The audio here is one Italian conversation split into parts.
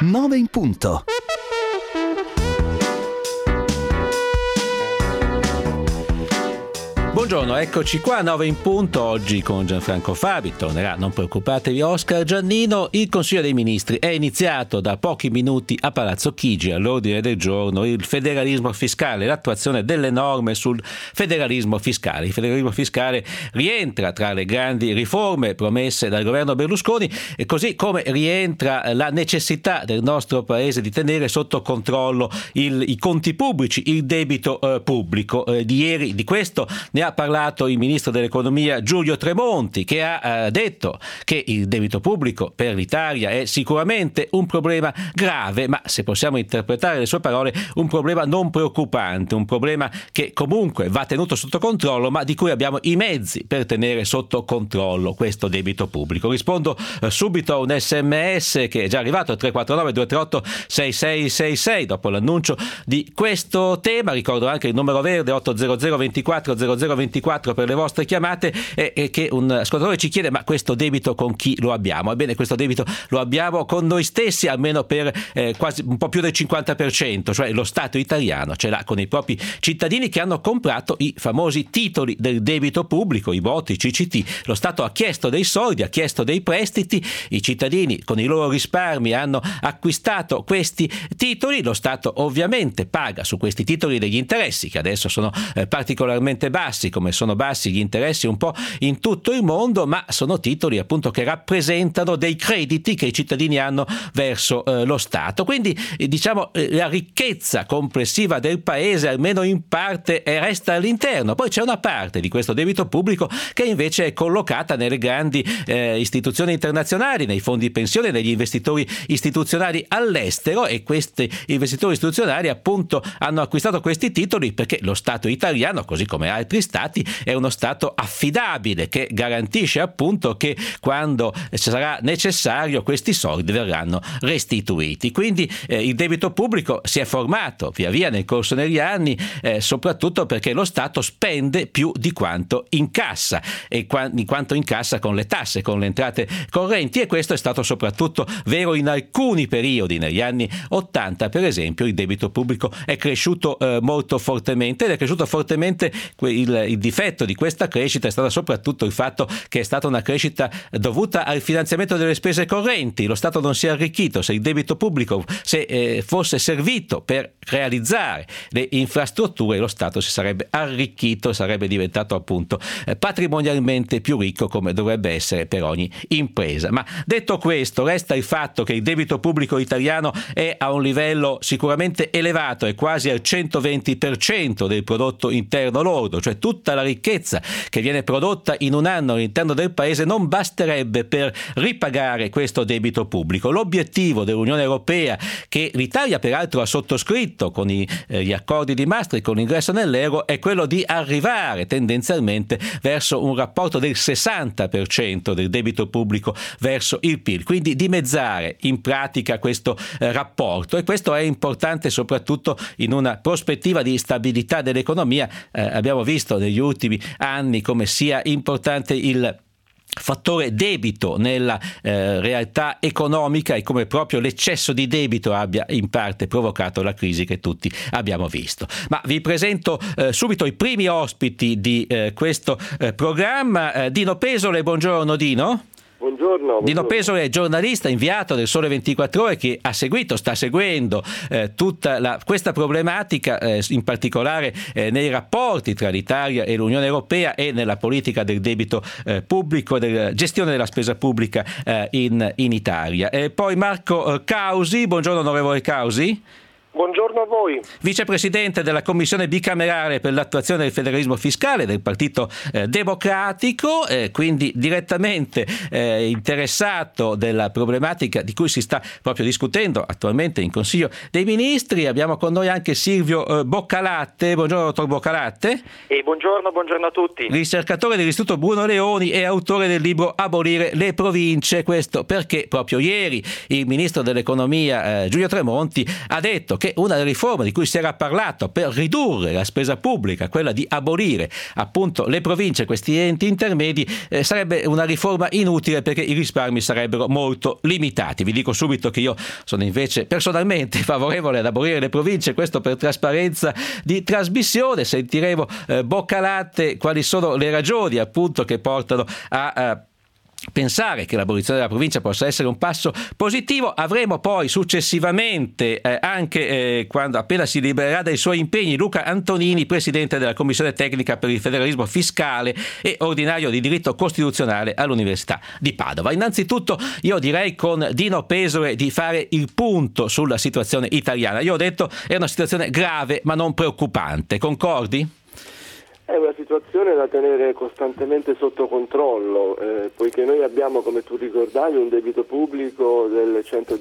9 in punto. Buongiorno, eccoci qua, 9 in punto, oggi con Gianfranco Fabi. Tornerà, non preoccupatevi, Oscar Giannino. Il Consiglio dei Ministri è iniziato da pochi minuti a Palazzo Chigi. All'ordine del giorno il federalismo fiscale, l'attuazione delle norme sul federalismo fiscale. Il federalismo fiscale rientra tra le grandi riforme promesse dal governo Berlusconi, e così come rientra la necessità del nostro paese di tenere sotto controllo i conti pubblici, il debito pubblico. Di ieri di questo ne ha parlato il ministro dell'economia Giulio Tremonti, che ha detto che il debito pubblico per l'Italia è sicuramente un problema grave, ma se possiamo interpretare le sue parole, un problema non preoccupante, un problema che comunque va tenuto sotto controllo, ma di cui abbiamo i mezzi per tenere sotto controllo questo debito pubblico. Rispondo subito a un SMS che è già arrivato al 349 238 6666 dopo l'annuncio di questo tema. Ricordo anche il numero verde 800 24 0024 per le vostre chiamate, e che un ascoltatore ci chiede: ma questo debito con chi lo abbiamo? Ebbene, questo debito lo abbiamo con noi stessi, almeno per quasi un po' più del 50%, cioè lo Stato italiano ce l'ha con i propri cittadini che hanno comprato i famosi titoli del debito pubblico, i BOT, i CCT. Lo Stato ha chiesto dei soldi, ha chiesto dei prestiti, i cittadini con i loro risparmi hanno acquistato questi titoli, lo Stato ovviamente paga su questi titoli degli interessi che adesso sono particolarmente bassi, come sono bassi gli interessi un po' in tutto il mondo, ma sono titoli appunto che rappresentano dei crediti che i cittadini hanno verso lo Stato. Quindi diciamo la ricchezza complessiva del paese almeno in parte resta all'interno. Poi c'è una parte di questo debito pubblico che invece è collocata nelle grandi istituzioni internazionali, nei fondi pensione, negli investitori istituzionali all'estero, e questi investitori istituzionali appunto hanno acquistato questi titoli perché lo Stato italiano, così come altri Stati, è uno Stato affidabile che garantisce appunto che quando sarà necessario questi soldi verranno restituiti. Quindi il debito pubblico si è formato via via nel corso degli anni, soprattutto perché lo Stato spende più di quanto incassa, e di quanto incassa con le tasse, con le entrate correnti, e questo è stato soprattutto vero in alcuni periodi. Negli anni 80 per esempio il debito pubblico è cresciuto molto fortemente, ed è cresciuto fortemente il difetto di questa crescita è stato soprattutto il fatto che è stata una crescita dovuta al finanziamento delle spese correnti. Lo Stato non si è arricchito. Se il debito pubblico fosse servito per realizzare le infrastrutture, lo Stato si sarebbe arricchito, sarebbe diventato appunto patrimonialmente più ricco, come dovrebbe essere per ogni impresa. Ma detto questo, resta il fatto che il debito pubblico italiano è a un livello sicuramente elevato, è quasi al 120% del prodotto interno lordo, cioè tutta la ricchezza che viene prodotta in un anno all'interno del paese non basterebbe per ripagare questo debito pubblico. L'obiettivo dell'Unione Europea, che l'Italia peraltro ha sottoscritto con gli accordi di Maastricht, con l'ingresso nell'euro, è quello di arrivare tendenzialmente verso un rapporto del 60% del debito pubblico verso il PIL, quindi dimezzare in pratica questo rapporto, e questo è importante soprattutto in una prospettiva di stabilità dell'economia. Abbiamo visto negli ultimi anni come sia importante il fattore debito nella realtà economica, e come proprio l'eccesso di debito abbia in parte provocato la crisi che tutti abbiamo visto. Ma vi presento subito i primi ospiti di questo programma. Dino Pesole, buongiorno Dino. Buongiorno. Dino Pesole è giornalista, inviato del Sole 24 Ore, che sta seguendo tutta questa problematica, in particolare nei rapporti tra l'Italia e l'Unione Europea e nella politica del debito pubblico, della gestione della spesa pubblica in Italia. E poi Marco Causi, buongiorno onorevole Causi. Buongiorno a voi. Vicepresidente della Commissione bicamerale per l'attuazione del federalismo fiscale del Partito Democratico, quindi direttamente interessato della problematica di cui si sta proprio discutendo attualmente in Consiglio dei Ministri. Abbiamo con noi anche Silvio Boccalatte. Buongiorno dottor Boccalatte. E buongiorno a tutti. Ricercatore dell'Istituto Bruno Leoni e autore del libro Abolire le province. Questo perché proprio ieri il ministro dell'economia Giulio Tremonti ha detto che che una delle riforme di cui si era parlato per ridurre la spesa pubblica, quella di abolire appunto le province, questi enti intermedi, sarebbe una riforma inutile perché i risparmi sarebbero molto limitati. Vi dico subito che io sono invece personalmente favorevole ad abolire le province, questo per trasparenza di trasmissione. Sentiremo Boccalatte quali sono le ragioni appunto che portano a pensare che l'abolizione della provincia possa essere un passo positivo. Avremo poi successivamente anche quando appena si libererà dai suoi impegni Luca Antonini, presidente della Commissione Tecnica per il Federalismo Fiscale e ordinario di diritto costituzionale all'Università di Padova. Innanzitutto io direi con Dino Pesole di fare il punto sulla situazione italiana. Io ho detto è una situazione grave ma non preoccupante, concordi? È una situazione da tenere costantemente sotto controllo, poiché noi abbiamo, come tu ricordavi, un debito pubblico del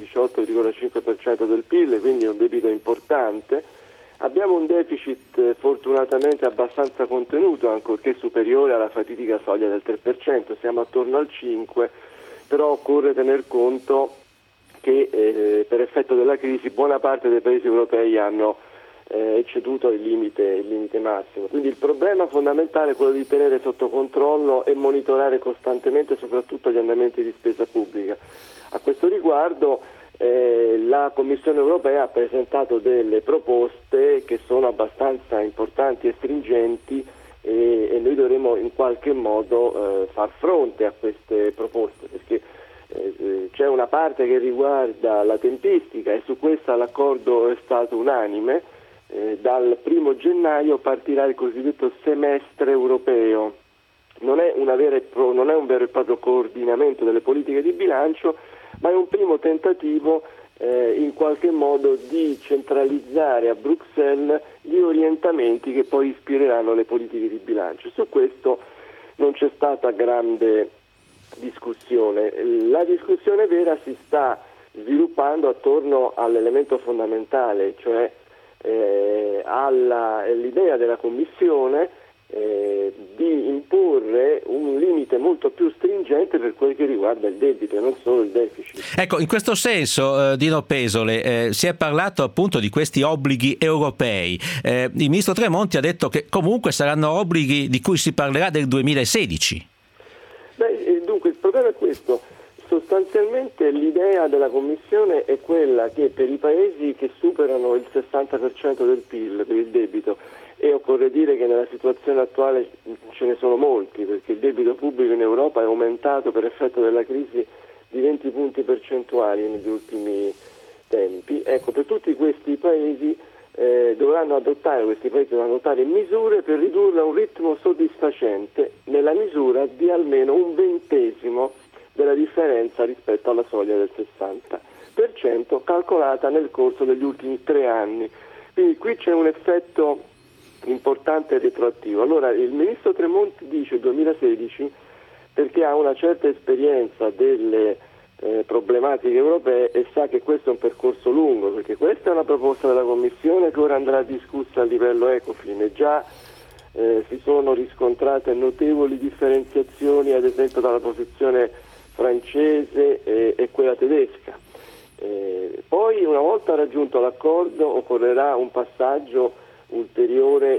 118,5% del PIL, quindi un debito importante. Abbiamo un deficit fortunatamente abbastanza contenuto, ancorché superiore alla fatidica soglia del 3%, siamo attorno al 5%, però occorre tener conto che per effetto della crisi buona parte dei paesi europei hanno ecceduto il limite massimo. Quindi il problema fondamentale è quello di tenere sotto controllo e monitorare costantemente soprattutto gli andamenti di spesa pubblica. A questo riguardo la Commissione europea ha presentato delle proposte che sono abbastanza importanti e stringenti e noi dovremo in qualche modo far fronte a queste proposte, perché c'è una parte che riguarda la tempistica e su questa l'accordo è stato unanime. Dal 1 gennaio partirà il cosiddetto semestre europeo. Non è un vero e proprio coordinamento delle politiche di bilancio, ma è un primo tentativo in qualche modo di centralizzare a Bruxelles gli orientamenti che poi ispireranno le politiche di bilancio. Su questo non c'è stata grande discussione. La discussione vera si sta sviluppando attorno all'elemento fondamentale, cioè all'idea della Commissione di imporre un limite molto più stringente per quel che riguarda il debito e non solo il deficit. Ecco, in questo senso, Dino Pesole, si è parlato appunto di questi obblighi europei. Il ministro Tremonti ha detto che comunque saranno obblighi di cui si parlerà del 2016. Dunque il problema è questo. Sostanzialmente l'idea della Commissione è quella che per i paesi che superano il 60% del PIL per il debito, e occorre dire che nella situazione attuale ce ne sono molti, perché il debito pubblico in Europa è aumentato per effetto della crisi di 20 punti percentuali negli ultimi tempi. Ecco, per tutti questi paesi dovranno adottare misure per ridurre a un ritmo soddisfacente nella misura di almeno un ventesimo della differenza rispetto alla soglia del 60% calcolata nel corso degli ultimi 3 anni. Quindi qui c'è un effetto importante retroattivo. Allora il ministro Tremonti dice 2016 perché ha una certa esperienza delle problematiche europee e sa che questo è un percorso lungo, perché questa è una proposta della Commissione che ora andrà discussa a livello Ecofin e già si sono riscontrate notevoli differenziazioni, ad esempio dalla posizione francese e quella tedesca. Poi una volta raggiunto l'accordo occorrerà un passaggio ulteriore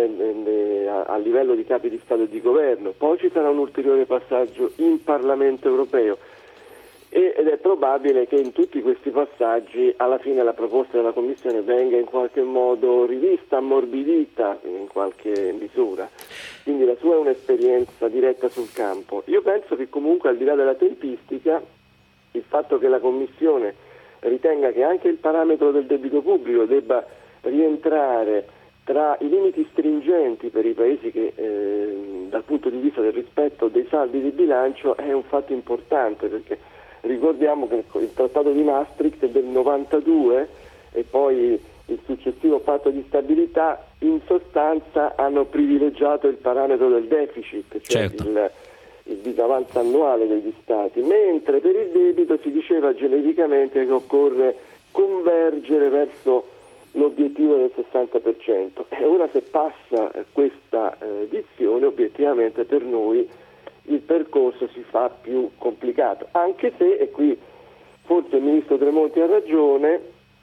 a livello di capi di Stato e di Governo, poi ci sarà un ulteriore passaggio in Parlamento europeo ed è probabile che in tutti questi passaggi alla fine la proposta della Commissione venga in qualche modo rivista, ammorbidita in qualche misura. Quindi la sua è un'esperienza diretta sul campo. Io penso che comunque al di là della tempistica il fatto che la Commissione ritenga che anche il parametro del debito pubblico debba rientrare tra i limiti stringenti per i paesi che dal punto di vista del rispetto dei saldi di bilancio è un fatto importante, perché ricordiamo che il Trattato di Maastricht è del 92 e poi il successivo patto di stabilità in sostanza hanno privilegiato il parametro del deficit, cioè certo, il disavanzo annuale degli Stati, mentre per il debito si diceva genericamente che occorre convergere verso l'obiettivo del 60%. E ora se passa questa dizione, obiettivamente per noi il percorso si fa più complicato, anche se, e qui forse il ministro Tremonti ha ragione,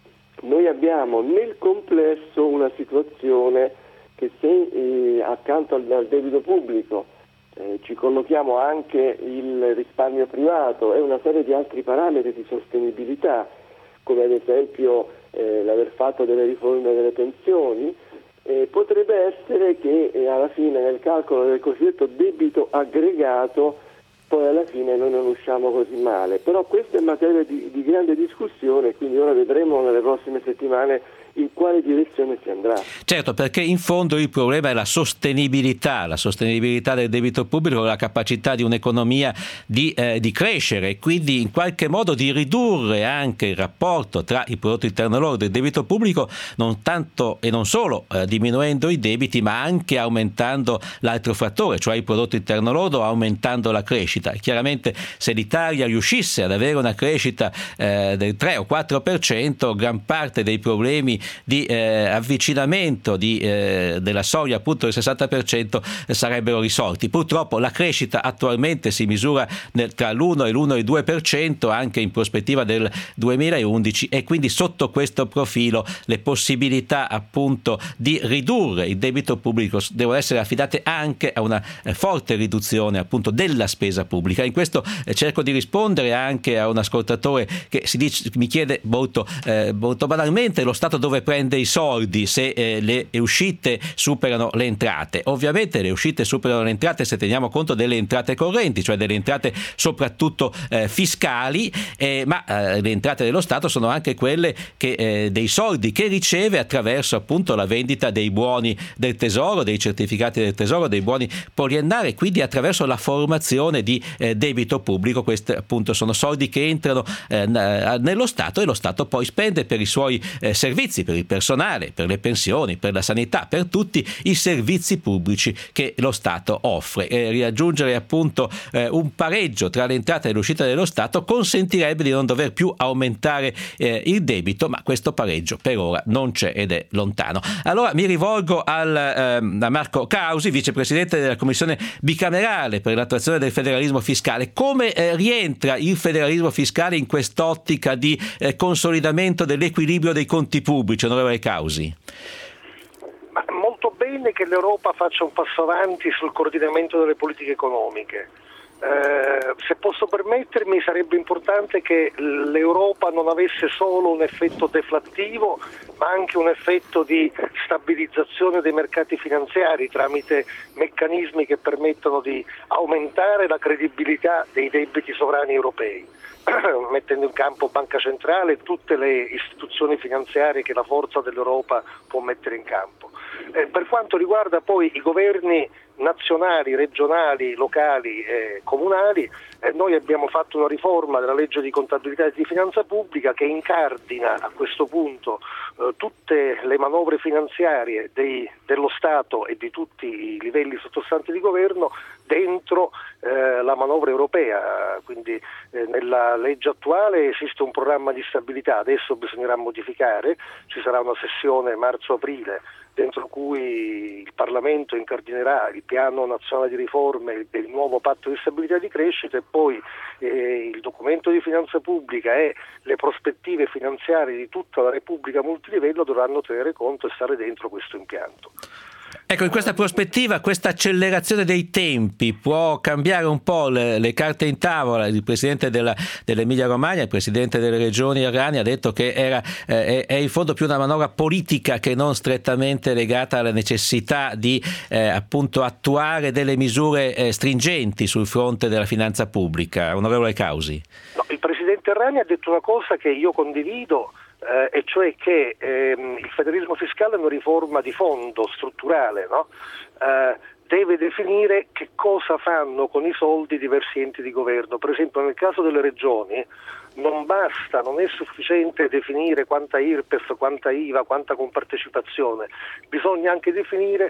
noi abbiamo nel complesso una situazione che se accanto al debito pubblico ci collochiamo anche il risparmio privato e una serie di altri parametri di sostenibilità, come ad esempio l'aver fatto delle riforme delle pensioni, potrebbe essere che alla fine nel calcolo del cosiddetto debito aggregato poi alla fine noi non usciamo così male. Però questa è materia di grande discussione, quindi ora vedremo nelle prossime settimane in quale direzione si andrà. Certo, perché in fondo il problema è la sostenibilità del debito pubblico, la capacità di un'economia di crescere e quindi in qualche modo di ridurre anche il rapporto tra il prodotto interno lordo e il debito pubblico, non tanto e non solo diminuendo i debiti, ma anche aumentando l'altro fattore, cioè il prodotto interno lordo, aumentando la crescita. E chiaramente se l'Italia riuscisse ad avere una crescita del 3 o 4%, gran parte dei problemi di avvicinamento della soglia appunto del 60% sarebbero risolti. Purtroppo la crescita attualmente si misura tra l'1 e l'1,2% anche in prospettiva del 2011 e quindi sotto questo profilo le possibilità appunto di ridurre il debito pubblico devono essere affidate anche a una forte riduzione appunto della spesa pubblica. In questo cerco di rispondere anche a un ascoltatore che mi chiede molto banalmente lo Stato dove prende i soldi se le uscite superano le entrate. Ovviamente le uscite superano le entrate se teniamo conto delle entrate correnti, cioè delle entrate soprattutto fiscali, ma le entrate dello Stato sono anche quelle dei soldi che riceve attraverso appunto la vendita dei buoni del tesoro, dei certificati del tesoro, dei buoni poliennari, quindi attraverso la formazione di debito pubblico. Questi appunto sono soldi che entrano nello Stato e lo Stato poi spende per i suoi servizi, per il personale, per le pensioni, per la sanità, per tutti i servizi pubblici che lo Stato offre. Raggiungere appunto un pareggio tra le entrate e l'uscita dello Stato consentirebbe di non dover più aumentare il debito, ma questo pareggio per ora non c'è ed è lontano. Allora mi rivolgo a Marco Causi, vicepresidente della Commissione bicamerale per l'attuazione del federalismo fiscale. Come rientra il federalismo fiscale in quest'ottica di consolidamento dell'equilibrio dei conti pubblici, onorevole Causi? Ma molto bene che l'Europa faccia un passo avanti sul coordinamento delle politiche economiche. Se posso permettermi, sarebbe importante che l'Europa non avesse solo un effetto deflattivo, ma anche un effetto di stabilizzazione dei mercati finanziari tramite meccanismi che permettono di aumentare la credibilità dei debiti sovrani europei, mettendo in campo Banca Centrale e tutte le istituzioni finanziarie che la forza dell'Europa può mettere in campo. Per quanto riguarda poi i governi nazionali, regionali, locali e comunali, noi abbiamo fatto una riforma della legge di contabilità e di finanza pubblica che incardina a questo punto tutte le manovre finanziarie dello Stato e di tutti i livelli sottostanti di governo dentro la manovra europea. Quindi nella legge attuale esiste un programma di stabilità, adesso bisognerà modificare, ci sarà una sessione marzo-aprile dentro cui il Parlamento incardinerà il piano nazionale di riforme e il nuovo patto di stabilità e di crescita e poi il documento di finanza pubblica e le prospettive finanziarie di tutta la Repubblica multilivello dovranno tenere conto e stare dentro questo impianto. Ecco, in questa prospettiva, questa accelerazione dei tempi può cambiare un po' le carte in tavola. Il presidente dell'Emilia Romagna, il presidente delle regioni Errani ha detto che è in fondo più una manovra politica che non strettamente legata alla necessità di appunto attuare delle misure stringenti sul fronte della finanza pubblica. Onorevole Causi. No, il presidente Errani ha detto una cosa che io condivido, e cioè che il federalismo fiscale è una riforma di fondo, strutturale, no? Deve definire che cosa fanno con i soldi diversi enti di governo. Per esempio nel caso delle regioni non basta, non è sufficiente definire quanta IRPEF, quanta IVA, quanta compartecipazione, bisogna anche definire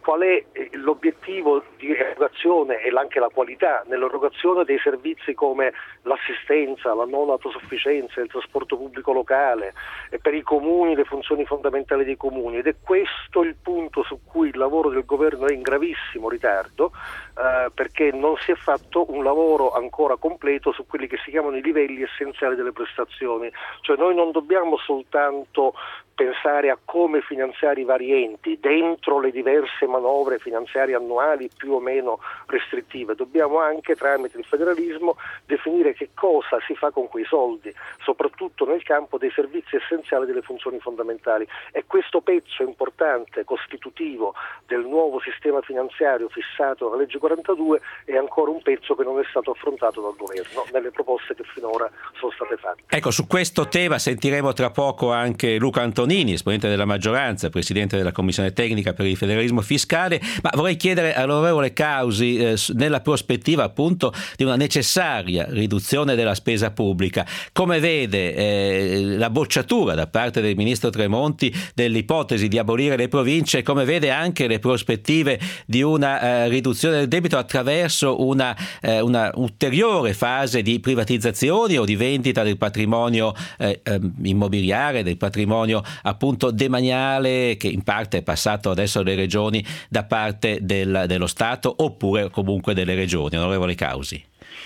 qual è l'obiettivo di erogazione e anche la qualità nell'erogazione dei servizi come l'assistenza, la non autosufficienza, il trasporto pubblico locale, e per i comuni le funzioni fondamentali dei comuni, ed è questo il punto su cui il lavoro del governo è in gravissimo ritardo, perché non si è fatto un lavoro ancora completo su quelli che si chiamano i livelli essenziali delle prestazioni. Cioè noi non dobbiamo soltanto pensare a come finanziare i vari enti dentro le diverse manovre finanziarie annuali più o meno restrittive, dobbiamo anche tramite il federalismo definire che cosa si fa con quei soldi, soprattutto nel campo dei servizi essenziali delle funzioni fondamentali, e questo pezzo importante costitutivo del nuovo sistema finanziario fissato dalla legge 42 è ancora un pezzo che non è stato affrontato dal governo nelle proposte che finora sono state fatte. Ecco, su questo tema sentiremo tra poco anche Luca Antonini, esponente della maggioranza, presidente della Commissione Tecnica per il Federalismo Fiscale, ma vorrei chiedere all'onorevole Causi, nella prospettiva appunto di una necessaria riduzione della spesa pubblica, come vede la bocciatura da parte del ministro Tremonti dell'ipotesi di abolire le province, come vede anche le prospettive di una riduzione del debito attraverso una ulteriore fase di privatizzazioni o di vendita del patrimonio immobiliare, del patrimonio appunto demaniale che in parte è passato adesso alle regioni da parte dello Stato, oppure comunque delle regioni. Onorevole Causi.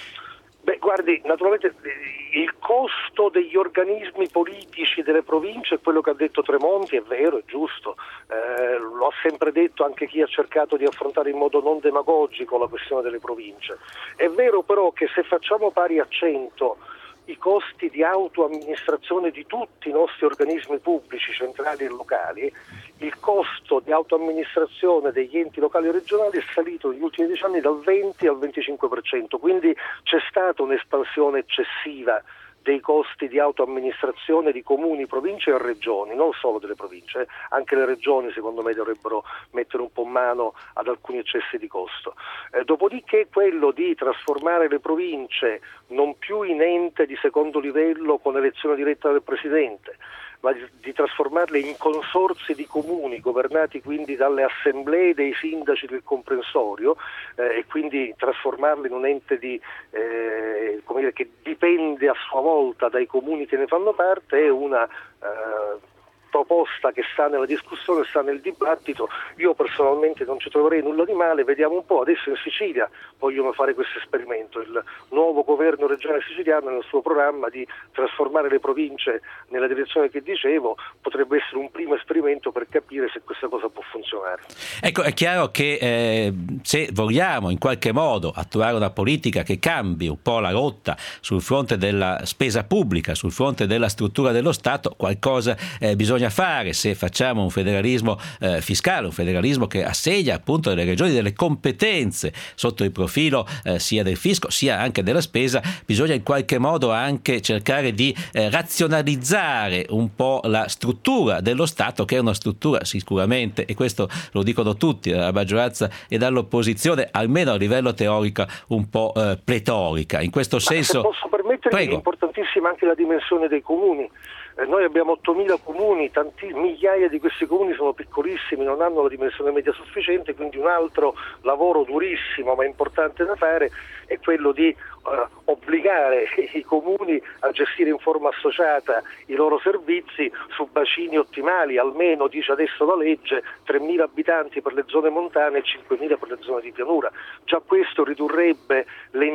Beh, guardi, naturalmente il costo degli organismi politici delle province è quello che ha detto Tremonti, è vero, è giusto, lo ha sempre detto anche chi ha cercato di affrontare in modo non demagogico la questione delle province. È vero però che se facciamo pari a 100 i costi di autoamministrazione di tutti i nostri organismi pubblici centrali e locali, il costo di autoamministrazione degli enti locali e regionali è salito negli ultimi 10 anni dal 20 al 25%, quindi c'è stata un'espansione eccessiva dei costi di autoamministrazione di comuni, province e regioni, non solo delle province, anche le regioni secondo me dovrebbero mettere un po' mano ad alcuni eccessi di costo. Dopodiché quello di trasformare le province non più in ente di secondo livello con elezione diretta del presidente, ma di trasformarle in consorzi di comuni governati quindi dalle assemblee dei sindaci del comprensorio, e quindi trasformarle in un ente che dipende a sua volta dai comuni che ne fanno parte, è una proposta che sta nella discussione, sta nel dibattito. Io personalmente non ci troverei nulla di male, vediamo un po'. Adesso in Sicilia vogliono fare questo esperimento, il nuovo governo regionale siciliano nel suo programma di trasformare le province nella direzione che dicevo, potrebbe essere un primo esperimento per capire se questa cosa può funzionare. Ecco, è chiaro che se vogliamo in qualche modo attuare una politica che cambi un po' la rotta sul fronte della spesa pubblica, sul fronte della struttura dello Stato, qualcosa bisogna fare. Se facciamo un federalismo fiscale, un federalismo che assegna appunto alle regioni delle competenze sotto il profilo sia del fisco sia anche della spesa, bisogna in qualche modo anche cercare di razionalizzare un po' la struttura dello Stato, che è una struttura sicuramente, e questo lo dicono tutti, dalla maggioranza e dall'opposizione, almeno a livello teorico un po' pletorica. In questo senso, se posso permettermi, prego. È importantissima anche la dimensione dei comuni. Noi abbiamo 8.000 comuni, migliaia di questi comuni sono piccolissimi, non hanno la dimensione media sufficiente, quindi un altro lavoro durissimo ma importante da fare è quello di obbligare i comuni a gestire in forma associata i loro servizi su bacini ottimali, almeno, dice adesso la legge, 3.000 abitanti per le zone montane e 5.000 per le zone di pianura. Già questo ridurrebbe le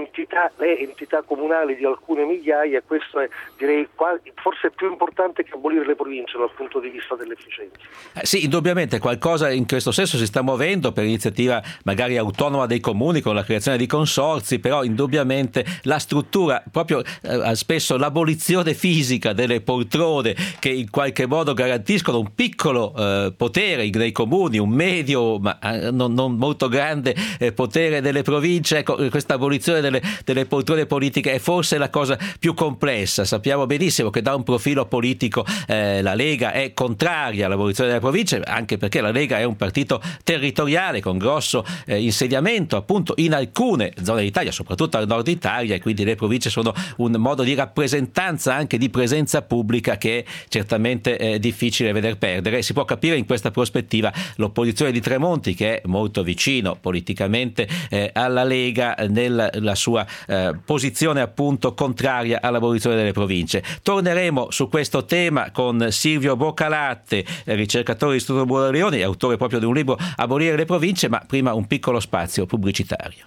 entità comunali di alcune migliaia, e questo è, direi, forse più importante che abolire le province dal punto di vista dell'efficienza. Sì, indubbiamente qualcosa in questo senso si sta muovendo per iniziativa magari autonoma dei comuni con la creazione di consorzi, però indubbiamente la struttura, proprio spesso l'abolizione fisica delle poltrone che in qualche modo garantiscono un piccolo potere nei comuni, un medio ma non molto grande potere delle province. Ecco, questa abolizione delle poltrone politiche è forse la cosa più complessa. Sappiamo benissimo che da un profilo politico la Lega è contraria all'abolizione delle province, anche perché la Lega è un partito territoriale con grosso insediamento appunto in alcune zone d'Italia, soprattutto al nord Italia, statutaria e quindi le province sono un modo di rappresentanza, anche di presenza pubblica, che è certamente difficile veder perdere. Si può capire in questa prospettiva l'opposizione di Tremonti, che è molto vicino politicamente alla Lega nella sua posizione appunto contraria all'abolizione delle province. Torneremo su questo tema con Silvio Boccalatte, ricercatore dell'Istituto Bruno Leoni e autore proprio di un libro Abolire le province, ma prima un piccolo spazio pubblicitario.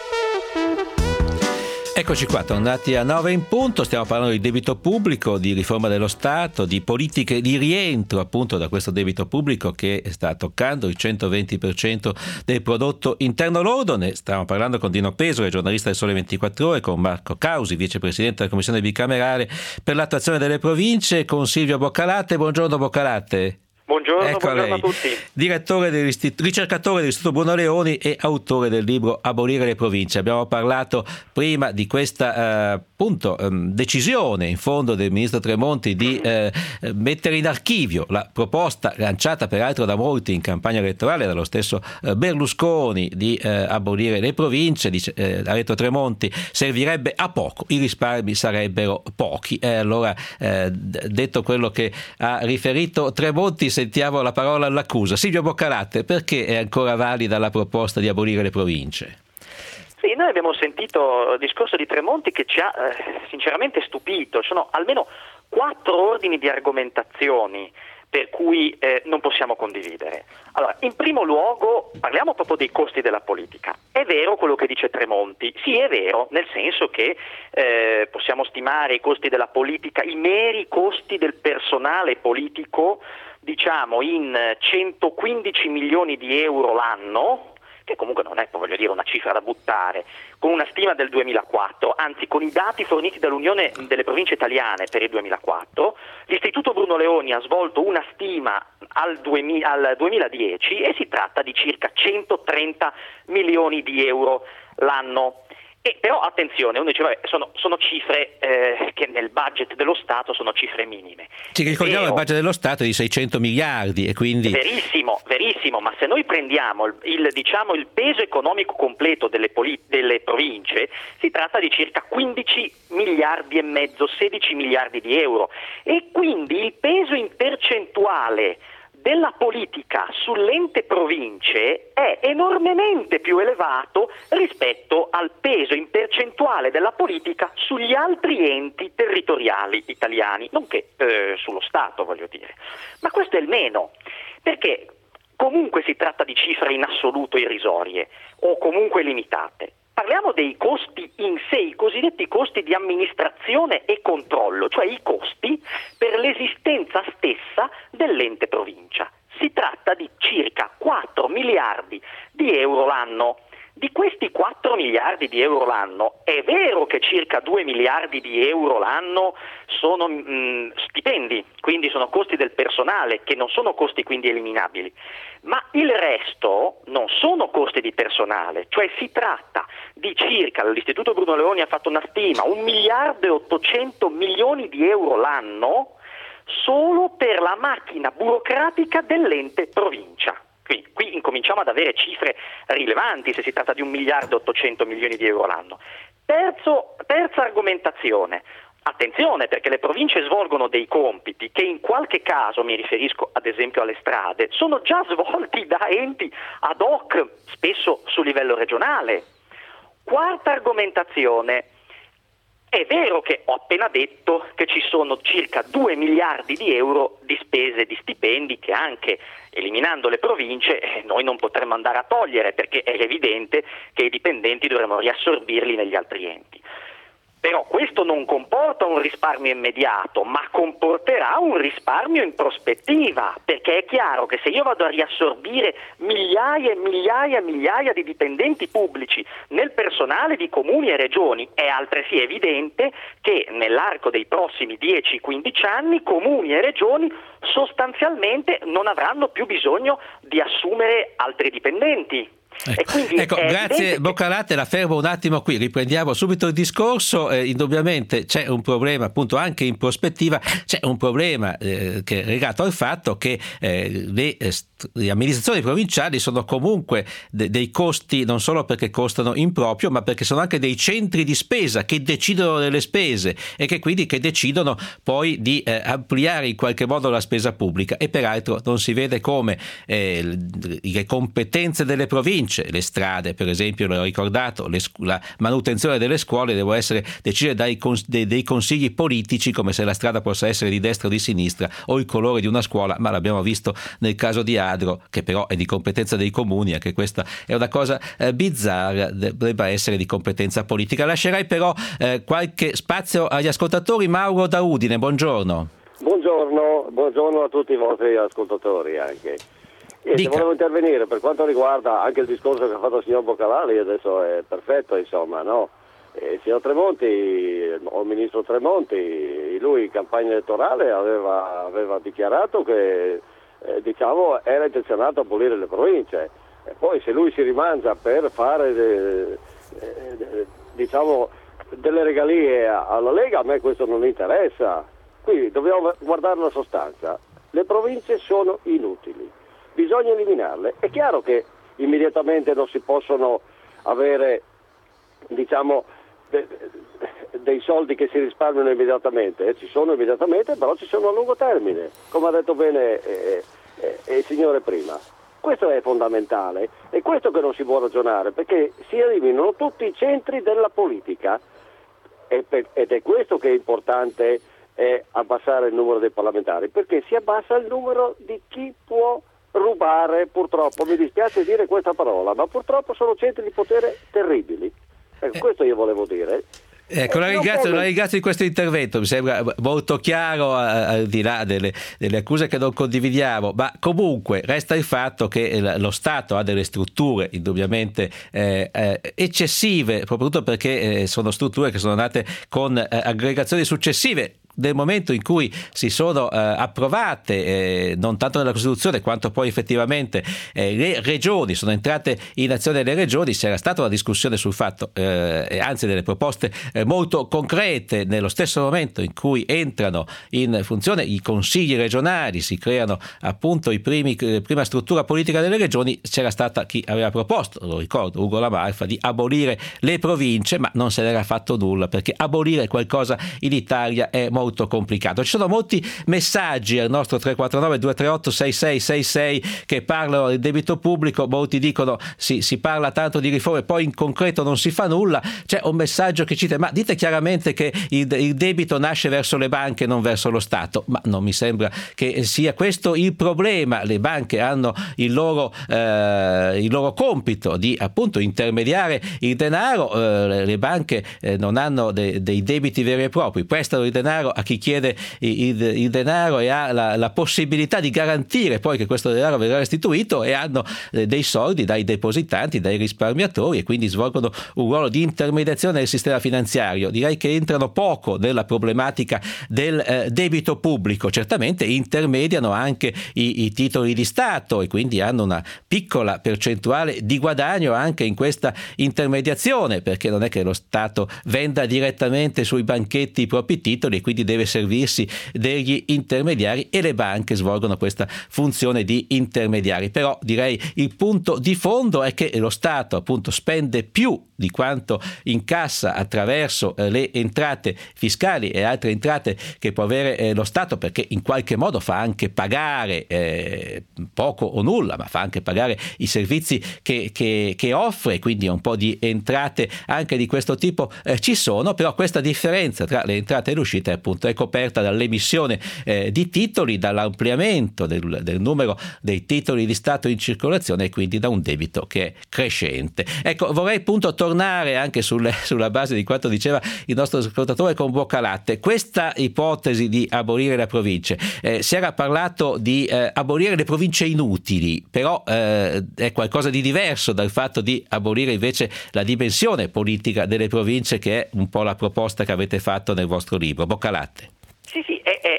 Eccoci qua, tornati a 9 in punto, stiamo parlando di debito pubblico, di riforma dello Stato, di politiche di rientro appunto da questo debito pubblico che sta toccando il 120% del prodotto interno lordo. Ne stiamo parlando con Dino Pesole, giornalista del Sole 24 Ore, con Marco Causi, vicepresidente della Commissione bicamerale per l'attuazione delle province, con Silvio Boccalatte. Buongiorno Boccalatte. Buongiorno a tutti. Ricercatore dell'Istituto Bruno Leoni e autore del libro Abolire le province. Abbiamo parlato prima di questa decisione in fondo del ministro Tremonti di mettere in archivio la proposta lanciata peraltro da molti in campagna elettorale, dallo stesso Berlusconi, di abolire le province. Ha detto Tremonti, servirebbe a poco, i risparmi sarebbero pochi. Allora, detto quello che ha riferito Tremonti, sentiamo la parola all'accusa. Silvio Boccalatte, perché è ancora valida la proposta di abolire le province? Sì, noi abbiamo sentito il discorso di Tremonti che ci ha sinceramente stupito. Ci sono almeno 4 ordini di argomentazioni per cui non possiamo condividere. Allora, in primo luogo parliamo proprio dei costi della politica. È vero quello che dice Tremonti? Sì, è vero, nel senso che possiamo stimare i costi della politica, i meri costi del personale politico, diciamo in 115 milioni di euro l'anno, che comunque non è, voglio dire, una cifra da buttare, con una stima del 2004, anzi con i dati forniti dall'Unione delle Province Italiane per il 2004, l'Istituto Bruno Leoni ha svolto una stima al 2010 e si tratta di circa 130 milioni di euro l'anno. Però attenzione, uno dice sono cifre che nel budget dello Stato sono cifre minime. Ci ricordiamo il budget dello Stato è di 600 miliardi e quindi... Verissimo, ma se noi prendiamo il peso economico completo delle province, si tratta di circa 15 miliardi e mezzo, 16 miliardi di euro, e quindi il peso in percentuale della politica sull'ente province è enormemente più elevato rispetto al peso in percentuale della politica sugli altri enti territoriali italiani, nonché sullo Stato, voglio dire. Ma questo è il meno, perché comunque si tratta di cifre in assoluto irrisorie o comunque limitate. Parliamo dei costi in sé, i cosiddetti costi di amministrazione e controllo, cioè i costi per l'esistenza stessa dell'ente provincia. Si tratta di circa 4 miliardi di euro l'anno. Di questi 4 miliardi di euro l'anno è vero che circa 2 miliardi di euro l'anno sono stipendi, quindi sono costi del personale, che non sono costi quindi eliminabili, ma il resto non sono costi di personale, cioè si tratta di circa, l'Istituto Bruno Leoni ha fatto una stima, 1 miliardo e 800 milioni di euro l'anno solo per la macchina burocratica dell'ente provincia. Qui incominciamo ad avere cifre rilevanti se si tratta di 1 miliardo e 800 milioni di euro l'anno. Terza argomentazione. Attenzione, perché le province svolgono dei compiti che in qualche caso, mi riferisco ad esempio alle strade, sono già svolti da enti ad hoc, spesso su livello regionale. Quarta argomentazione. È vero che ho appena detto che ci sono circa 2 miliardi di euro di spese di stipendi che anche eliminando le province noi non potremmo andare a togliere, perché è evidente che i dipendenti dovremmo riassorbirli negli altri enti. Però questo non comporta un risparmio immediato, ma comporterà un risparmio in prospettiva, perché è chiaro che se io vado a riassorbire migliaia e migliaia di dipendenti pubblici nel personale di comuni e regioni, è altresì evidente che nell'arco dei prossimi 10-15 anni comuni e regioni sostanzialmente non avranno più bisogno di assumere altri dipendenti. Grazie Boccalatte, la fermo un attimo qui, riprendiamo subito il discorso. Indubbiamente c'è un problema, appunto, anche in prospettiva c'è un problema che è legato al fatto che le amministrazioni provinciali sono comunque dei costi, non solo perché costano in proprio, ma perché sono anche dei centri di spesa che decidono delle spese e che quindi decidono poi di ampliare in qualche modo la spesa pubblica. E peraltro non si vede come le competenze delle province, le strade per esempio, l'ho ricordato, la manutenzione delle scuole devono essere decise dai consigli politici, come se la strada possa essere di destra o di sinistra o il colore di una scuola, ma l'abbiamo visto nel caso di Adro, che però è di competenza dei comuni. Anche questa è una cosa bizzarra, debba essere di competenza politica. Lascerai però qualche spazio agli ascoltatori. Mauro da Udine, buongiorno. Buongiorno a tutti i vostri ascoltatori anche. Volevo intervenire per quanto riguarda anche il discorso che ha fatto il signor Boccalali, adesso è perfetto, insomma, no? Il signor Tremonti, o il ministro Tremonti, lui in campagna elettorale aveva dichiarato che era intenzionato a abolire le province, e poi se lui si rimangia per fare delle regalie alla Lega, a me questo non interessa. Qui dobbiamo guardare la sostanza. Le province sono inutili, bisogna eliminarle. È chiaro che immediatamente non si possono avere dei soldi che si risparmiano immediatamente, ci sono immediatamente, però ci sono a lungo termine, come ha detto bene il signore prima. Questo è fondamentale, è questo che non si può ragionare, perché si eliminano tutti i centri della politica ed è questo che è importante, abbassare il numero dei parlamentari, perché si abbassa il numero di chi può rubare. Purtroppo, mi dispiace dire questa parola, ma purtroppo sono centri di potere terribili. Questo io volevo dire. Ecco, la ringrazio di questo intervento, mi sembra molto chiaro, al di là delle accuse che non condividiamo, ma comunque resta il fatto che lo Stato ha delle strutture indubbiamente eccessive, soprattutto perché sono strutture che sono nate con aggregazioni successive. Nel momento in cui si sono approvate, non tanto nella Costituzione quanto poi effettivamente le regioni, sono entrate in azione le regioni, c'era stata una discussione sul fatto, anzi delle proposte molto concrete. Nello stesso momento in cui entrano in funzione i consigli regionali, si creano appunto la prima struttura politica delle regioni, c'era stata chi aveva proposto, lo ricordo, Ugo La Malfa, di abolire le province, ma non se n'era fatto nulla, perché abolire qualcosa in Italia è molto complicato. Ci sono molti messaggi al nostro 349 238 6666 che parlano del debito pubblico. Molti dicono si parla tanto di riforme, poi in concreto non si fa nulla. C'è un messaggio che cita: ma dite chiaramente che il debito nasce verso le banche, non verso lo Stato. Ma non mi sembra che sia questo il problema. Le banche hanno il loro compito di appunto intermediare il denaro. Le banche non hanno dei debiti veri e propri, prestano il denaro a chi chiede il denaro e ha la possibilità di garantire poi che questo denaro verrà restituito, e hanno dei soldi dai depositanti, dai risparmiatori, e quindi svolgono un ruolo di intermediazione del sistema finanziario. Direi che entrano poco nella problematica del debito pubblico. Certamente intermediano anche i titoli di Stato, e quindi hanno una piccola percentuale di guadagno anche in questa intermediazione, perché non è che lo Stato venda direttamente sui banchetti i propri titoli e quindi deve servirsi degli intermediari, e le banche svolgono questa funzione di intermediari. Però direi il punto di fondo è che lo Stato appunto spende più di quanto incassa attraverso le entrate fiscali e altre entrate che può avere lo Stato, perché in qualche modo fa anche pagare poco o nulla, ma fa anche pagare i servizi che offre, quindi un po' di entrate anche di questo tipo ci sono. Però questa differenza tra le entrate e le uscite appunto è coperta dall'emissione di titoli, dall'ampliamento del numero dei titoli di Stato in circolazione, e quindi da un debito che è crescente. Ecco, vorrei appunto tornare anche sulla base di quanto diceva il nostro ascoltatore con Boccalatte, questa ipotesi di abolire le province. Si era parlato di abolire le province inutili, però è qualcosa di diverso dal fatto di abolire invece la dimensione politica delle province, che è un po' la proposta che avete fatto nel vostro libro. Boccalatte. Sì, è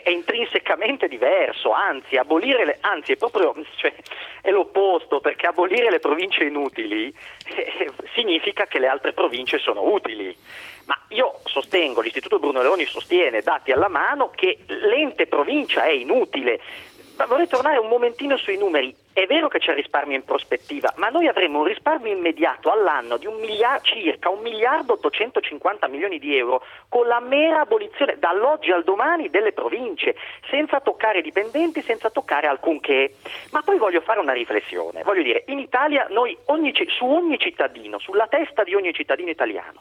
è intrinsecamente diverso, anzi è proprio, cioè, è l'opposto, perché abolire le province inutili significa che le altre province sono utili. Ma io sostengo, l'Istituto Bruno Leoni sostiene, dati alla mano, che l'ente provincia è inutile. Ma vorrei tornare un momentino sui numeri. È vero che c'è risparmio in prospettiva, ma noi avremo un risparmio immediato all'anno di circa 1.850 milioni di euro con la mera abolizione dall'oggi al domani delle province, senza toccare i dipendenti, senza toccare alcunché. Ma poi voglio fare una riflessione. Voglio dire, in Italia noi su ogni cittadino, sulla testa di ogni cittadino italiano,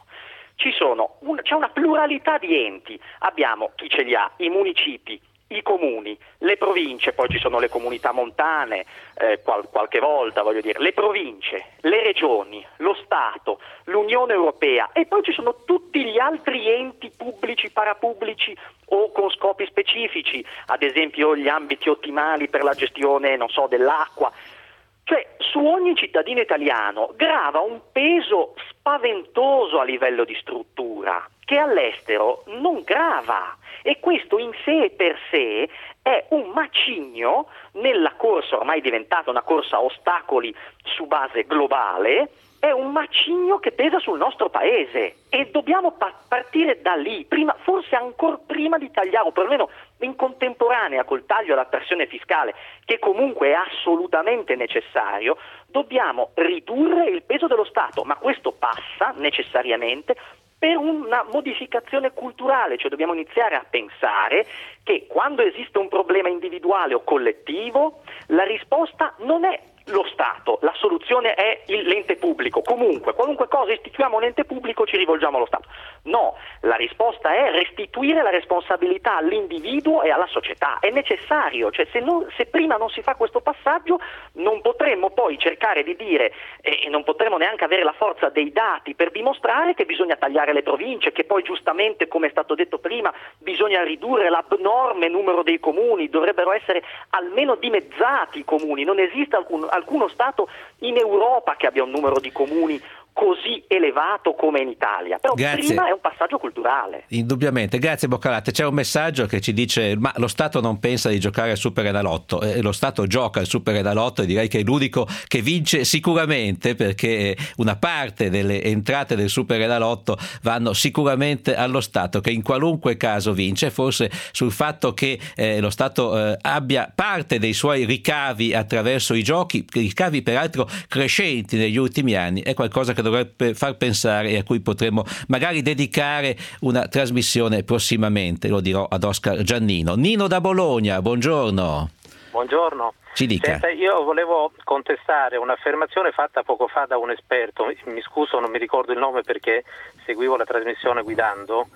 c'è una pluralità di enti. Abbiamo chi ce li ha, i municipi, i comuni, le province, poi ci sono le comunità montane, qualche volta, voglio dire, le province, le regioni, lo Stato, l'Unione Europea, e poi ci sono tutti gli altri enti pubblici, parapubblici o con scopi specifici, ad esempio gli ambiti ottimali per la gestione, dell'acqua. Cioè, su ogni cittadino italiano grava un peso spaventoso a livello di struttura che all'estero non grava, e questo in sé e per sé è un macigno nella corsa, ormai diventata una corsa a ostacoli su base globale, è un macigno che pesa sul nostro paese, e dobbiamo partire da lì, forse ancora prima di tagliare, o perlomeno in contemporanea col taglio alla pressione fiscale, che comunque è assolutamente necessario. Dobbiamo ridurre il peso dello Stato, ma questo passa necessariamente per una modificazione culturale, cioè dobbiamo iniziare a pensare che quando esiste un problema individuale o collettivo, la risposta non è lo Stato, la soluzione è l'ente pubblico. Comunque, qualunque cosa istituiamo un ente pubblico, ci rivolgiamo allo Stato. No, la risposta è restituire la responsabilità all'individuo e alla società. È necessario, cioè se prima non si fa questo passaggio, non potremmo poi cercare di dire, e non potremmo neanche avere la forza dei dati per dimostrare che bisogna tagliare le province, che poi giustamente, come è stato detto prima, bisogna ridurre l'abnorme numero dei comuni, dovrebbero essere almeno dimezzati i comuni. Non esiste alcuno Stato in Europa che abbia un numero di comuni così elevato come in Italia, però Grazie. Prima è un passaggio culturale. Indubbiamente, grazie Boccalatte. C'è un messaggio che ci dice: ma lo Stato non pensa di giocare al Superenalotto. Lo Stato gioca al Superenalotto, e direi che è l'unico che vince sicuramente, perché una parte delle entrate del Superenalotto vanno sicuramente allo Stato, che in qualunque caso vince. Forse sul fatto che lo Stato abbia parte dei suoi ricavi attraverso i giochi, ricavi peraltro crescenti negli ultimi anni, è qualcosa che dovrebbe far pensare e a cui potremmo magari dedicare una trasmissione prossimamente. Lo dirò ad Oscar Giannino. Nino da Bologna, buongiorno. Buongiorno. Ci dica. Senta, io volevo contestare un'affermazione fatta poco fa da un esperto, mi scuso, non mi ricordo il nome perché seguivo la trasmissione guidando,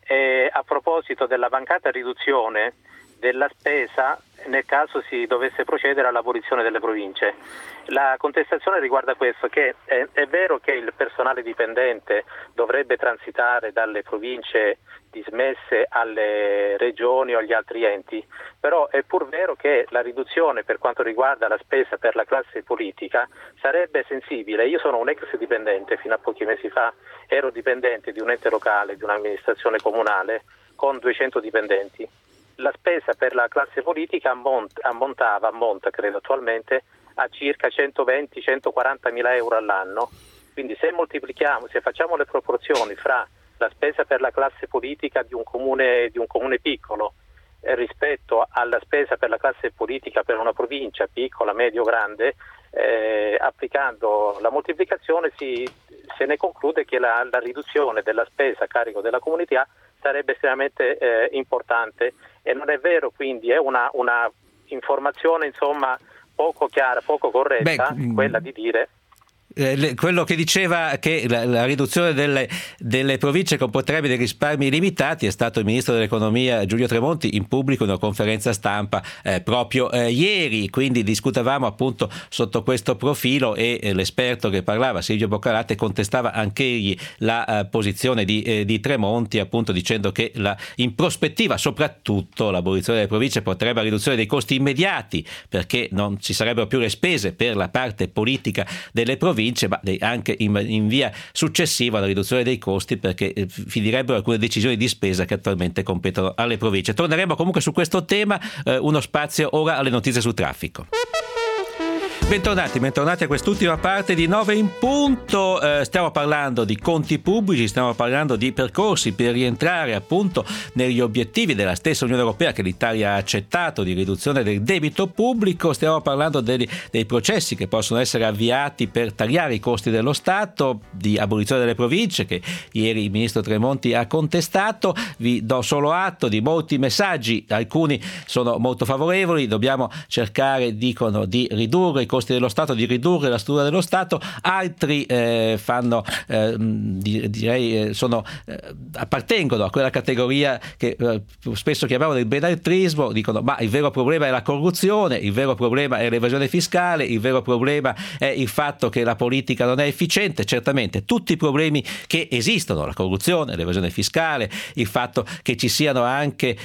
a proposito della mancata riduzione della spesa nel caso si dovesse procedere all'abolizione delle province. La contestazione riguarda questo, che è vero che il personale dipendente dovrebbe transitare dalle province dismesse alle regioni o agli altri enti, però è pur vero che la riduzione per quanto riguarda la spesa per la classe politica sarebbe sensibile. Io sono un ex dipendente, fino a pochi mesi fa ero dipendente di un ente locale, di un'amministrazione comunale con 200 dipendenti. La spesa per la classe politica ammonta, credo attualmente, a circa 120-140 mila euro all'anno. Quindi se facciamo le proporzioni fra la spesa per la classe politica di un comune piccolo rispetto alla spesa per la classe politica per una provincia piccola, medio, grande, applicando la moltiplicazione se ne conclude che la riduzione della spesa a carico della comunità sarebbe estremamente importante, e non è vero, quindi è una informazione poco chiara, poco corretta, quella di dire quello che diceva che la riduzione delle province comporterebbe dei risparmi limitati è stato il ministro dell'economia Giulio Tremonti in pubblico in una conferenza stampa proprio ieri, quindi discutevamo appunto sotto questo profilo, e l'esperto che parlava, Silvio Boccalatte, contestava anch'egli la posizione di Tremonti, appunto dicendo che in prospettiva soprattutto l'abolizione delle province porterebbe a riduzione dei costi immediati, perché non ci sarebbero più le spese per la parte politica delle province, province, ma anche in via successiva alla riduzione dei costi, perché finirebbero alcune decisioni di spesa che attualmente competono alle province. Torneremo comunque su questo tema, uno spazio ora alle notizie sul traffico. Bentornati a quest'ultima parte di 9 in punto. Stiamo parlando di conti pubblici, stiamo parlando di percorsi per rientrare appunto negli obiettivi della stessa Unione Europea che l'Italia ha accettato di riduzione del debito pubblico. Stiamo parlando dei processi che possono essere avviati per tagliare i costi dello Stato, di abolizione delle province che ieri il ministro Tremonti ha contestato. Vi do solo atto di molti messaggi, alcuni sono molto favorevoli, dobbiamo cercare, dicono, di ridurre i costi dello Stato, di ridurre la struttura dello Stato, altri appartengono a quella categoria che spesso chiamiamo del benaltrismo, dicono ma il vero problema è la corruzione, il vero problema è l'evasione fiscale, il vero problema è il fatto che la politica non è efficiente. Certamente tutti i problemi che esistono, la corruzione, l'evasione fiscale, il fatto che ci siano anche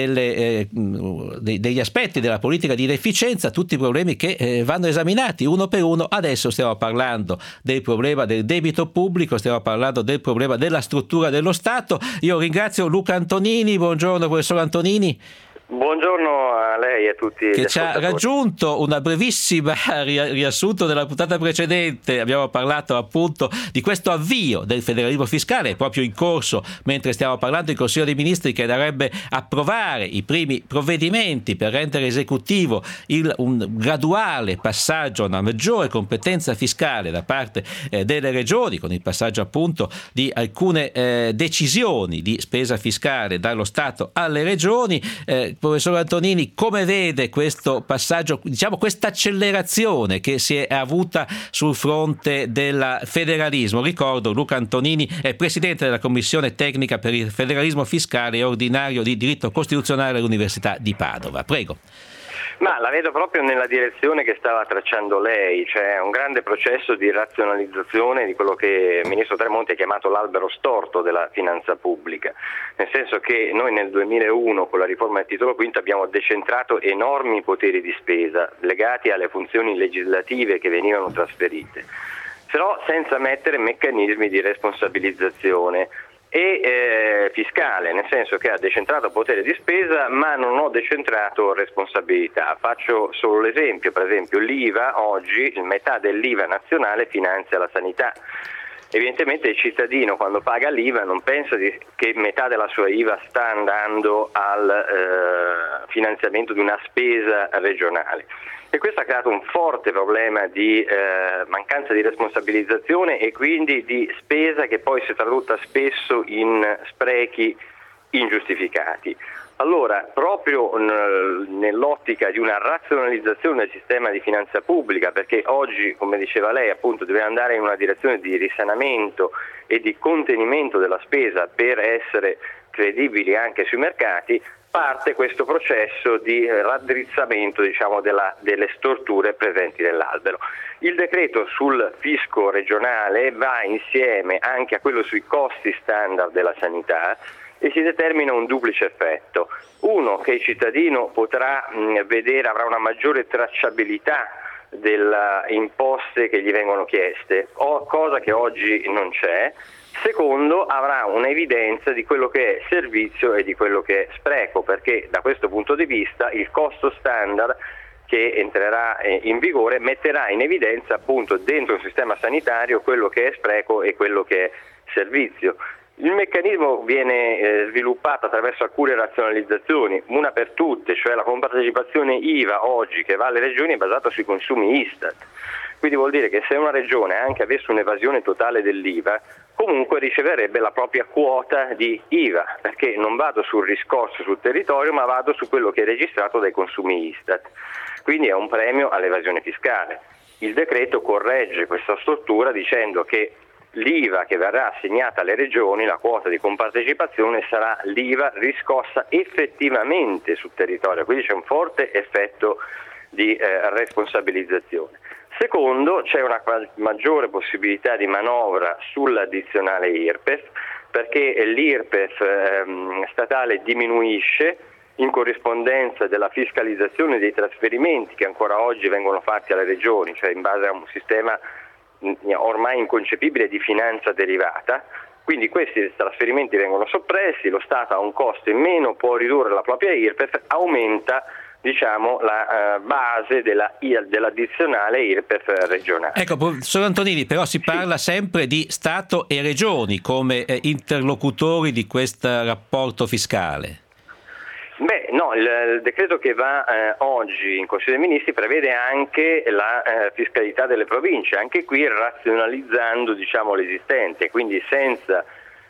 degli aspetti della politica di inefficienza, tutti i problemi che vanno esaminati uno per uno. Adesso stiamo parlando del problema del debito pubblico, stiamo parlando del problema della struttura dello Stato. Io ringrazio Luca Antonini. Buongiorno professor Antonini. Buongiorno a lei e a tutti. Che ci ha raggiunto una brevissima riassunto della puntata precedente. Abbiamo parlato appunto di questo avvio del federalismo fiscale proprio in corso mentre stiamo parlando in Consiglio dei Ministri, che dovrebbe approvare i primi provvedimenti per rendere esecutivo un graduale passaggio a una maggiore competenza fiscale da parte delle regioni, con il passaggio appunto di alcune decisioni di spesa fiscale dallo Stato alle regioni. Professor Antonini, come vede questo passaggio, diciamo questa accelerazione che si è avuta sul fronte del federalismo? Ricordo, Luca Antonini è presidente della Commissione Tecnica per il Federalismo Fiscale e ordinario di diritto costituzionale all'Università di Padova. Prego. Ma la vedo proprio nella direzione che stava tracciando lei, cioè un grande processo di razionalizzazione di quello che il ministro Tremonti ha chiamato l'albero storto della finanza pubblica, nel senso che noi nel 2001 con la riforma del titolo quinto abbiamo decentrato enormi poteri di spesa legati alle funzioni legislative che venivano trasferite, però senza mettere meccanismi di responsabilizzazione e fiscale, nel senso che ha decentrato potere di spesa ma non ho decentrato responsabilità. Faccio solo l'esempio, per esempio l'IVA oggi, metà dell'IVA nazionale finanzia la sanità. Evidentemente il cittadino quando paga l'IVA non pensa che metà della sua IVA sta andando al finanziamento di una spesa regionale. E questo ha creato un forte problema di mancanza di responsabilizzazione e quindi di spesa che poi si è tradotta spesso in sprechi ingiustificati. Allora, proprio nell'ottica di una razionalizzazione del sistema di finanza pubblica, perché oggi, come diceva lei, appunto deve andare in una direzione di risanamento e di contenimento della spesa per essere credibili anche sui mercati, parte questo processo di raddrizzamento, diciamo, delle storture presenti nell'albero. Il decreto sul fisco regionale va insieme anche a quello sui costi standard della sanità e si determina un duplice effetto. Uno, che il cittadino potrà avrà una maggiore tracciabilità delle imposte che gli vengono chieste, cosa che oggi non c'è. Secondo, avrà un'evidenza di quello che è servizio e di quello che è spreco, perché da questo punto di vista il costo standard che entrerà in vigore metterà in evidenza appunto dentro il sistema sanitario quello che è spreco e quello che è servizio. Il meccanismo viene sviluppato attraverso alcune razionalizzazioni, una per tutte, cioè la compartecipazione IVA oggi che va alle regioni è basata sui consumi Istat. Quindi vuol dire che se una regione anche avesse un'evasione totale dell'IVA, comunque riceverebbe la propria quota di IVA, perché non vado sul riscosso sul territorio, ma vado su quello che è registrato dai consumi Istat. Quindi è un premio all'evasione fiscale. Il decreto corregge questa struttura dicendo che l'IVA che verrà assegnata alle regioni, la quota di compartecipazione, sarà l'IVA riscossa effettivamente sul territorio, quindi c'è un forte effetto di responsabilizzazione. Secondo, c'è una maggiore possibilità di manovra sull'addizionale IRPEF, perché l'IRPEF statale diminuisce in corrispondenza della fiscalizzazione dei trasferimenti che ancora oggi vengono fatti alle regioni, cioè in base a un sistema ormai inconcepibile di finanza derivata. Quindi questi trasferimenti vengono soppressi, lo Stato ha un costo in meno, può ridurre la propria IRPEF, aumenta la base dell'addizionale IRPEF regionale. Ecco, professor Antonini, però si parla sempre di Stato e Regioni come interlocutori di questo rapporto fiscale. Beh, no, il decreto che va oggi in Consiglio dei Ministri prevede anche la fiscalità delle province, anche qui razionalizzando l'esistente, quindi senza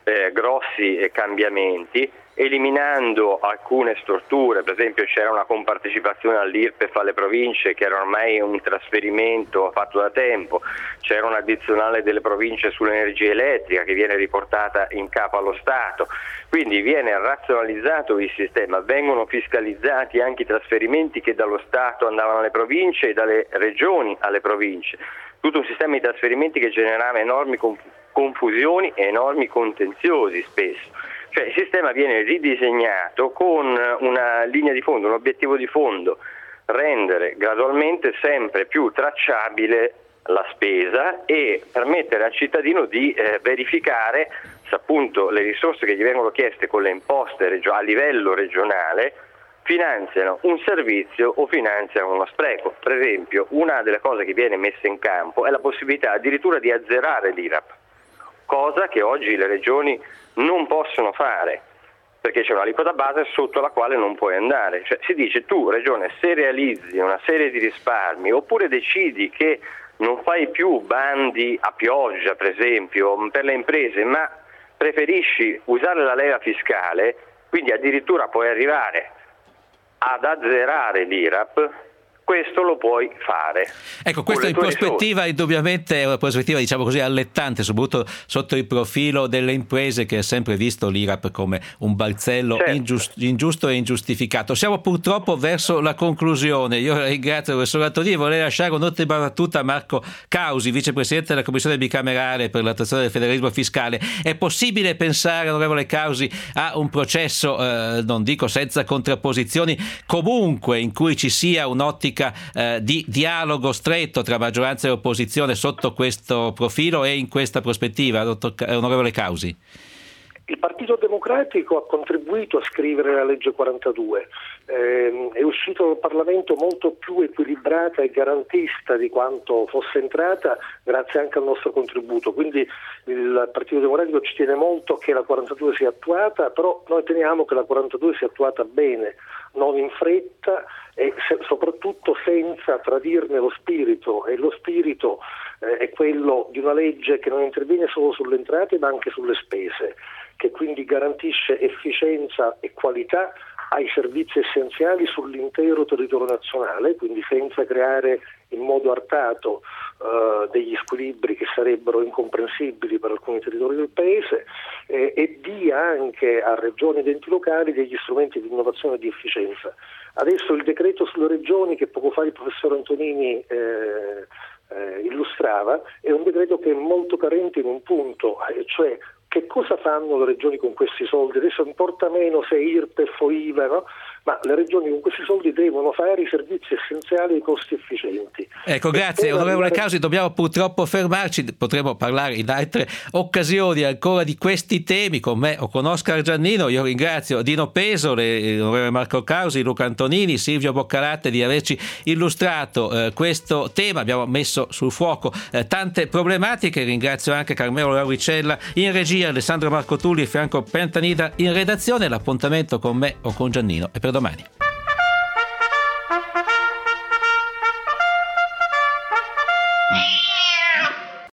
grossi cambiamenti, eliminando alcune storture. Per esempio c'era una compartecipazione all'IRPEF alle province che era ormai un trasferimento fatto da tempo, c'era un'addizionale delle province sull'energia elettrica che viene riportata in capo allo Stato, quindi viene razionalizzato il sistema, vengono fiscalizzati anche i trasferimenti che dallo Stato andavano alle province e dalle regioni alle province, tutto un sistema di trasferimenti che generava enormi confusioni e enormi contenziosi spesso. Cioè il sistema viene ridisegnato con una linea di fondo, un obiettivo di fondo, rendere gradualmente sempre più tracciabile la spesa e permettere al cittadino di verificare se appunto le risorse che gli vengono chieste con le imposte a livello regionale finanziano un servizio o finanziano uno spreco. Per esempio, una delle cose che viene messa in campo è la possibilità addirittura di azzerare l'IRAP, cosa che oggi le regioni non possono fare, perché c'è un'aliquota base sotto la quale non puoi andare. Cioè si dice tu, regione, se realizzi una serie di risparmi oppure decidi che non fai più bandi a pioggia, per esempio, per le imprese, ma preferisci usare la leva fiscale, quindi addirittura puoi arrivare ad azzerare l'IRAP, questo lo puoi fare. Ecco, questa in prospettiva indubbiamente è una prospettiva, diciamo così, allettante, soprattutto sotto il profilo delle imprese, che ha sempre visto l'IRAP come un balzello ingiusto e ingiustificato. Siamo purtroppo verso la conclusione. Io ringrazio il professor Antonini e vorrei lasciare un'ultima battuta a Marco Causi, vicepresidente della Commissione bicamerale per l'attuazione del federalismo fiscale. È possibile pensare, onorevole Causi, a un processo, non dico senza contrapposizioni, comunque in cui ci sia un'ottica di dialogo stretto tra maggioranza e opposizione sotto questo profilo e in questa prospettiva, onorevole Causi? Il Partito Democratico ha contribuito a scrivere la legge 42, è uscito dal Parlamento molto più equilibrata e garantista di quanto fosse entrata, grazie anche al nostro contributo, quindi il Partito Democratico ci tiene molto che la 42 sia attuata, però noi teniamo che la 42 sia attuata bene, non in fretta e soprattutto senza tradirne lo spirito, e lo spirito è quello di una legge che non interviene solo sulle entrate ma anche sulle spese, che quindi garantisce efficienza e qualità ai servizi essenziali sull'intero territorio nazionale, quindi senza creare in modo artato degli squilibri che sarebbero incomprensibili per alcuni territori del Paese, e dia anche a regioni ed enti locali degli strumenti di innovazione e di efficienza. Adesso il decreto sulle regioni che poco fa il professor Antonini illustrava è un decreto che è molto carente in un punto, cioè che cosa fanno le regioni con questi soldi? Adesso importa meno se è IRPEF o IVA, no? Ma le regioni con questi soldi devono fare i servizi essenziali e i costi efficienti. Ecco, grazie onorevole Causi, dobbiamo purtroppo fermarci, potremo parlare in altre occasioni ancora di questi temi con me o con Oscar Giannino. Io ringrazio Dino Pesole, l'onorevole Marco Causi, Luca Antonini, Silvio Boccalatte di averci illustrato questo tema. Abbiamo messo sul fuoco tante problematiche. Ringrazio anche Carmelo Lauricella in regia, Alessandro Marcotulli e Franco Pentanida in redazione. L'appuntamento con me o con Giannino è per domani.